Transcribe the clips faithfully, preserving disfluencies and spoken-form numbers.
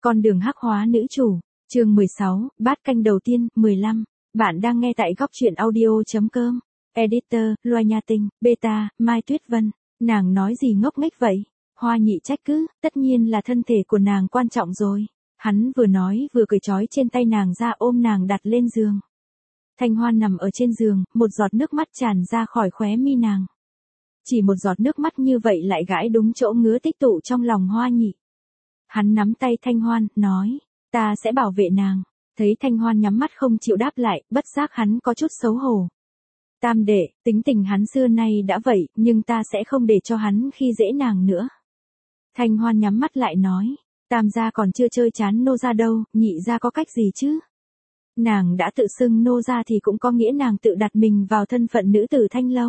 Con đường hắc hóa nữ chủ, chương mười sáu, bát canh đầu tiên, mười lăm. Bạn đang nghe tại góc truyện audio chấm com. Editor, Loa Nha Tinh, Beta, Mai Tuyết Vân. Nàng nói gì ngốc nghếch vậy? Hoa Nhị trách cứ, tất nhiên là thân thể của nàng quan trọng rồi. Hắn vừa nói vừa cởi trói trên tay nàng ra ôm nàng đặt lên giường. Thanh Hoan nằm ở trên giường, một giọt nước mắt tràn ra khỏi khóe mi nàng. Chỉ một giọt nước mắt như vậy lại gãi đúng chỗ ngứa tích tụ trong lòng Hoa Nhị. Hắn nắm tay Thanh Hoan, nói, ta sẽ bảo vệ nàng. Thấy Thanh Hoan nhắm mắt không chịu đáp lại, bất giác hắn có chút xấu hổ. Tam đệ, tính tình hắn xưa nay đã vậy, nhưng ta sẽ không để cho hắn khi dễ nàng nữa. Thanh Hoan nhắm mắt lại nói, tam gia còn chưa chơi chán nô gia đâu, nhị gia có cách gì chứ? Nàng đã tự xưng nô gia thì cũng có nghĩa nàng tự đặt mình vào thân phận nữ tử Thanh Lâu.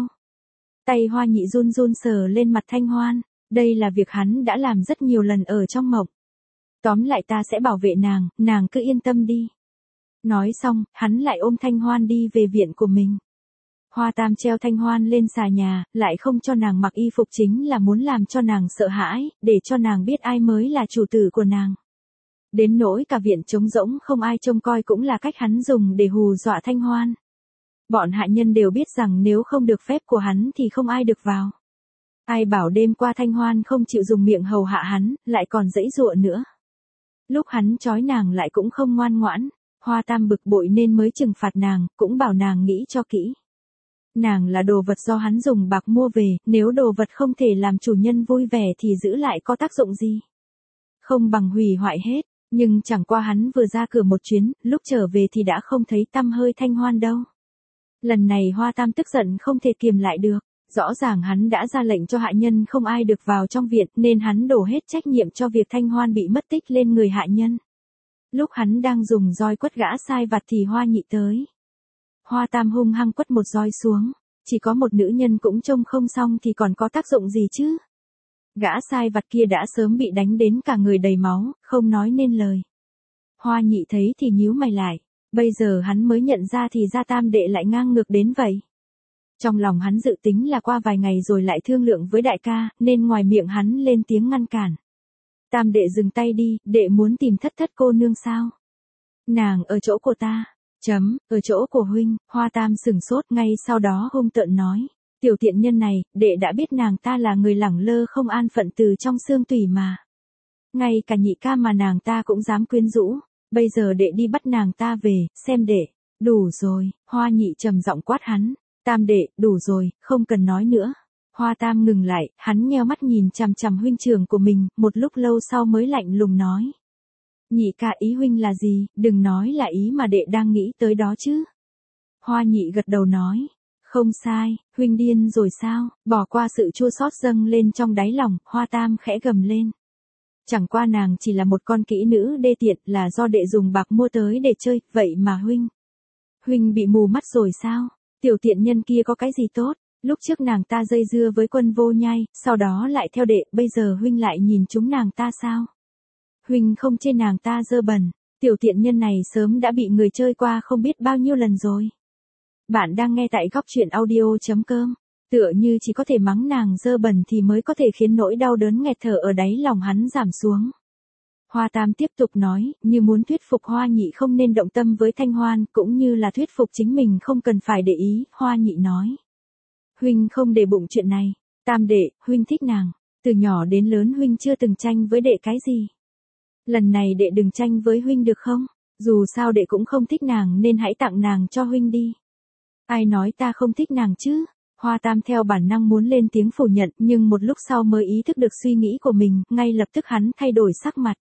Tay Hoa Nhị run run sờ lên mặt Thanh Hoan, đây là việc hắn đã làm rất nhiều lần ở trong mộng. Tóm lại ta sẽ bảo vệ nàng, nàng cứ yên tâm đi. Nói xong, hắn lại ôm Thanh Hoan đi về viện của mình. Hoa Tam treo Thanh Hoan lên xà nhà, lại không cho nàng mặc y phục chính là muốn làm cho nàng sợ hãi, để cho nàng biết ai mới là chủ tử của nàng. Đến nỗi cả viện trống rỗng không ai trông coi cũng là cách hắn dùng để hù dọa Thanh Hoan. Bọn hạ nhân đều biết rằng nếu không được phép của hắn thì không ai được vào. Ai bảo đêm qua Thanh Hoan không chịu dùng miệng hầu hạ hắn, lại còn giãy giụa nữa. Lúc hắn trói nàng lại cũng không ngoan ngoãn, Hoa Tam bực bội nên mới trừng phạt nàng, cũng bảo nàng nghĩ cho kỹ. Nàng là đồ vật do hắn dùng bạc mua về, nếu đồ vật không thể làm chủ nhân vui vẻ thì giữ lại có tác dụng gì? Không bằng hủy hoại hết, nhưng chẳng qua hắn vừa ra cửa một chuyến, lúc trở về thì đã không thấy tăm hơi Thanh Hoan đâu. Lần này Hoa Tam tức giận không thể kiềm lại được. Rõ ràng hắn đã ra lệnh cho hạ nhân không ai được vào trong viện nên hắn đổ hết trách nhiệm cho việc Thanh Hoan bị mất tích lên người hạ nhân. Lúc hắn đang dùng roi quất gã sai vặt thì Hoa Nhị tới. Hoa Tam hung hăng quất một roi xuống, chỉ có một nữ nhân cũng trông không xong thì còn có tác dụng gì chứ. Gã sai vặt kia đã sớm bị đánh đến cả người đầy máu, không nói nên lời. Hoa Nhị thấy thì nhíu mày lại, bây giờ hắn mới nhận ra thì ra Tam đệ lại ngang ngược đến vậy. Trong lòng hắn dự tính là qua vài ngày rồi lại thương lượng với đại ca, nên ngoài miệng hắn lên tiếng ngăn cản. Tam đệ dừng tay đi, đệ muốn tìm Thất Thất cô nương sao? Nàng ở chỗ của ta. Chấm, ở chỗ của huynh. Hoa Tam sừng sốt, ngay sau đó hung tợn nói. Tiểu tiện nhân này, đệ đã biết nàng ta là người lẳng lơ không an phận từ trong xương tủy mà. Ngay cả nhị ca mà nàng ta cũng dám quyến rũ. Bây giờ đệ đi bắt nàng ta về, xem đệ. Đủ rồi, Hoa Nhị trầm giọng quát hắn. Tam đệ, đủ rồi, không cần nói nữa. Hoa Tam ngừng lại, hắn nheo mắt nhìn chằm chằm huynh trưởng của mình, một lúc lâu sau mới lạnh lùng nói. Nhị ca, ý huynh là gì, đừng nói là ý mà đệ đang nghĩ tới đó chứ. Hoa Nhị gật đầu nói. Không sai, huynh điên rồi sao, bỏ qua sự chua xót dâng lên trong đáy lòng, Hoa Tam khẽ gầm lên. Chẳng qua nàng chỉ là một con kỹ nữ đê tiện, là do đệ dùng bạc mua tới để chơi, vậy mà huynh. Huynh bị mù mắt rồi sao? Tiểu tiện nhân kia có cái gì tốt, lúc trước nàng ta dây dưa với Quân Vô Nhai, sau đó lại theo đệ, bây giờ huynh lại nhìn chúng nàng ta sao? Huynh không chê nàng ta dơ bẩn, tiểu tiện nhân này sớm đã bị người chơi qua không biết bao nhiêu lần rồi. Bạn đang nghe tại góc truyện audio chấm com, tựa như chỉ có thể mắng nàng dơ bẩn thì mới có thể khiến nỗi đau đớn nghẹt thở ở đáy lòng hắn giảm xuống. Hoa Tam tiếp tục nói, như muốn thuyết phục Hoa Nhị không nên động tâm với Thanh Hoan, cũng như là thuyết phục chính mình không cần phải để ý, Hoa Nhị nói. Huynh không để bụng chuyện này, Tam đệ, huynh thích nàng, từ nhỏ đến lớn huynh chưa từng tranh với đệ cái gì. Lần này đệ đừng tranh với huynh được không, dù sao đệ cũng không thích nàng nên hãy tặng nàng cho huynh đi. Ai nói ta không thích nàng chứ? Hoa Tam theo bản năng muốn lên tiếng phủ nhận, nhưng một lúc sau mới ý thức được suy nghĩ của mình, ngay lập tức hắn thay đổi sắc mặt.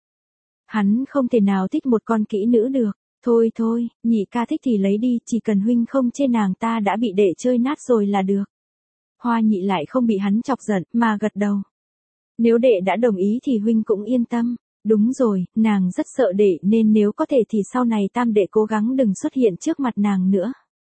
Hắn không thể nào thích một con kỹ nữ được. Thôi thôi, nhị ca thích thì lấy đi, chỉ cần huynh không chê nàng ta đã bị đệ chơi nát rồi là được. Hoa Nhị lại không bị hắn chọc giận, mà gật đầu. Nếu đệ đã đồng ý thì huynh cũng yên tâm. Đúng rồi, nàng rất sợ đệ nên nếu có thể thì sau này Tam đệ cố gắng đừng xuất hiện trước mặt nàng nữa.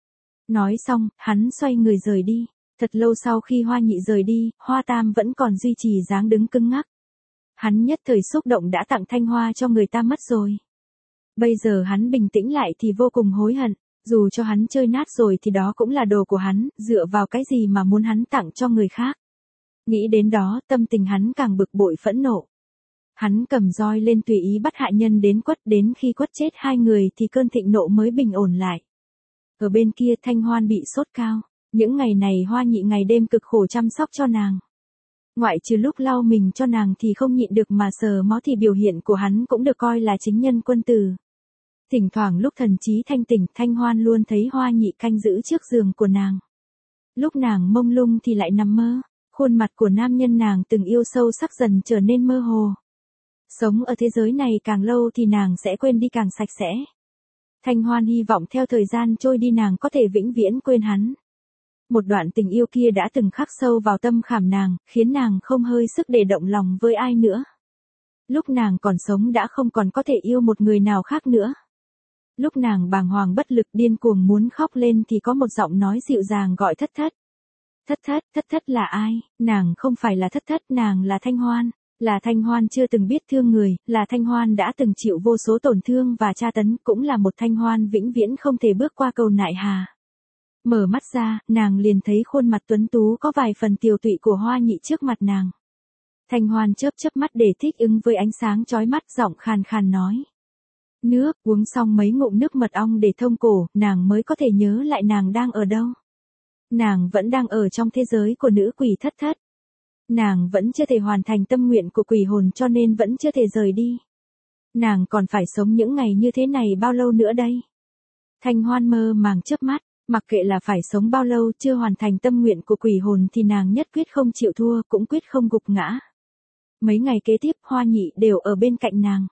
Nói xong, hắn xoay người rời đi. Thật lâu sau khi Hoa Nhị rời đi, Hoa Tam vẫn còn duy trì dáng đứng cứng ngắc. Hắn nhất thời xúc động đã tặng Thanh Hoa cho người ta mất rồi. Bây giờ hắn bình tĩnh lại thì vô cùng hối hận, dù cho hắn chơi nát rồi thì đó cũng là đồ của hắn, dựa vào cái gì mà muốn hắn tặng cho người khác. Nghĩ đến đó, tâm tình hắn càng bực bội phẫn nộ. Hắn cầm roi lên tùy ý bắt hạ nhân đến quất, đến khi quất chết hai người thì cơn thịnh nộ mới bình ổn lại. Ở bên kia Thanh Hoan bị sốt cao, những ngày này Hoa Nhị ngày đêm cực khổ chăm sóc cho nàng. Ngoại trừ lúc lau mình cho nàng thì không nhịn được mà sờ mó thì biểu hiện của hắn cũng được coi là chính nhân quân tử. Thỉnh thoảng lúc thần trí thanh tỉnh, Thanh Hoan luôn thấy Hoa Nhị canh giữ trước giường của nàng. Lúc nàng mông lung thì lại nằm mơ, khuôn mặt của nam nhân nàng từng yêu sâu sắc dần trở nên mơ hồ. Sống ở thế giới này càng lâu thì nàng sẽ quên đi càng sạch sẽ. Thanh Hoan hy vọng theo thời gian trôi đi nàng có thể vĩnh viễn quên hắn. Một đoạn tình yêu kia đã từng khắc sâu vào tâm khảm nàng, khiến nàng không hơi sức để động lòng với ai nữa. Lúc nàng còn sống đã không còn có thể yêu một người nào khác nữa. Lúc nàng bàng hoàng bất lực điên cuồng muốn khóc lên thì có một giọng nói dịu dàng gọi Thất Thất. Thất Thất, Thất Thất là ai? Nàng không phải là Thất Thất, nàng là Thanh Hoan. Là Thanh Hoan chưa từng biết thương người, là Thanh Hoan đã từng chịu vô số tổn thương và tra tấn, cũng là một Thanh Hoan vĩnh viễn không thể bước qua cầu nại hà. Mở mắt ra, nàng liền thấy khuôn mặt tuấn tú có vài phần tiều tụy của Hoa Nhị trước mặt nàng. Thanh Hoan chớp chớp mắt để thích ứng với ánh sáng chói mắt, giọng khàn khàn nói. Nước, uống xong mấy ngụm nước mật ong để thông cổ, nàng mới có thể nhớ lại nàng đang ở đâu. Nàng vẫn đang ở trong thế giới của nữ quỷ Thất Thất. Nàng vẫn chưa thể hoàn thành tâm nguyện của quỷ hồn cho nên vẫn chưa thể rời đi. Nàng còn phải sống những ngày như thế này bao lâu nữa đây? Thanh Hoan mơ màng chớp mắt, mặc kệ là phải sống bao lâu chưa hoàn thành tâm nguyện của quỷ hồn thì nàng nhất quyết không chịu thua, cũng quyết không gục ngã. Mấy ngày kế tiếp Hoa Nhị đều ở bên cạnh nàng.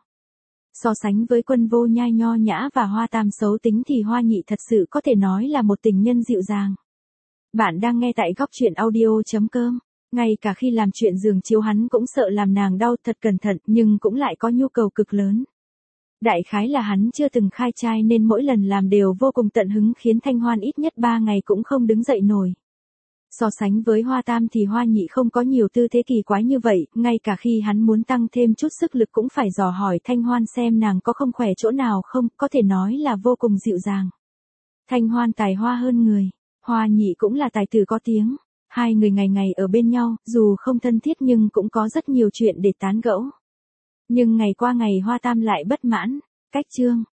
So sánh với Quân Vô Nhai nho nhã và Hoa Tam xấu tính thì Hoa Nhị thật sự có thể nói là một tình nhân dịu dàng. Bạn đang nghe tại góc truyện audio.com. Ngay cả khi làm chuyện giường chiếu hắn cũng sợ làm nàng đau, thật cẩn thận nhưng cũng lại có nhu cầu cực lớn. Đại khái là hắn chưa từng khai trai nên mỗi lần làm đều vô cùng tận hứng khiến Thanh Hoan ít nhất ba ngày cũng không đứng dậy nổi. So sánh với Hoa Tam thì Hoa Nhị không có nhiều tư thế kỳ quái như vậy, ngay cả khi hắn muốn tăng thêm chút sức lực cũng phải dò hỏi Thanh Hoan xem nàng có không khỏe chỗ nào không, có thể nói là vô cùng dịu dàng. Thanh Hoan tài hoa hơn người, Hoa Nhị cũng là tài tử có tiếng. Hai người ngày ngày ở bên nhau, dù không thân thiết nhưng cũng có rất nhiều chuyện để tán gẫu. Nhưng ngày qua ngày Hoa Tam lại bất mãn, cách chương.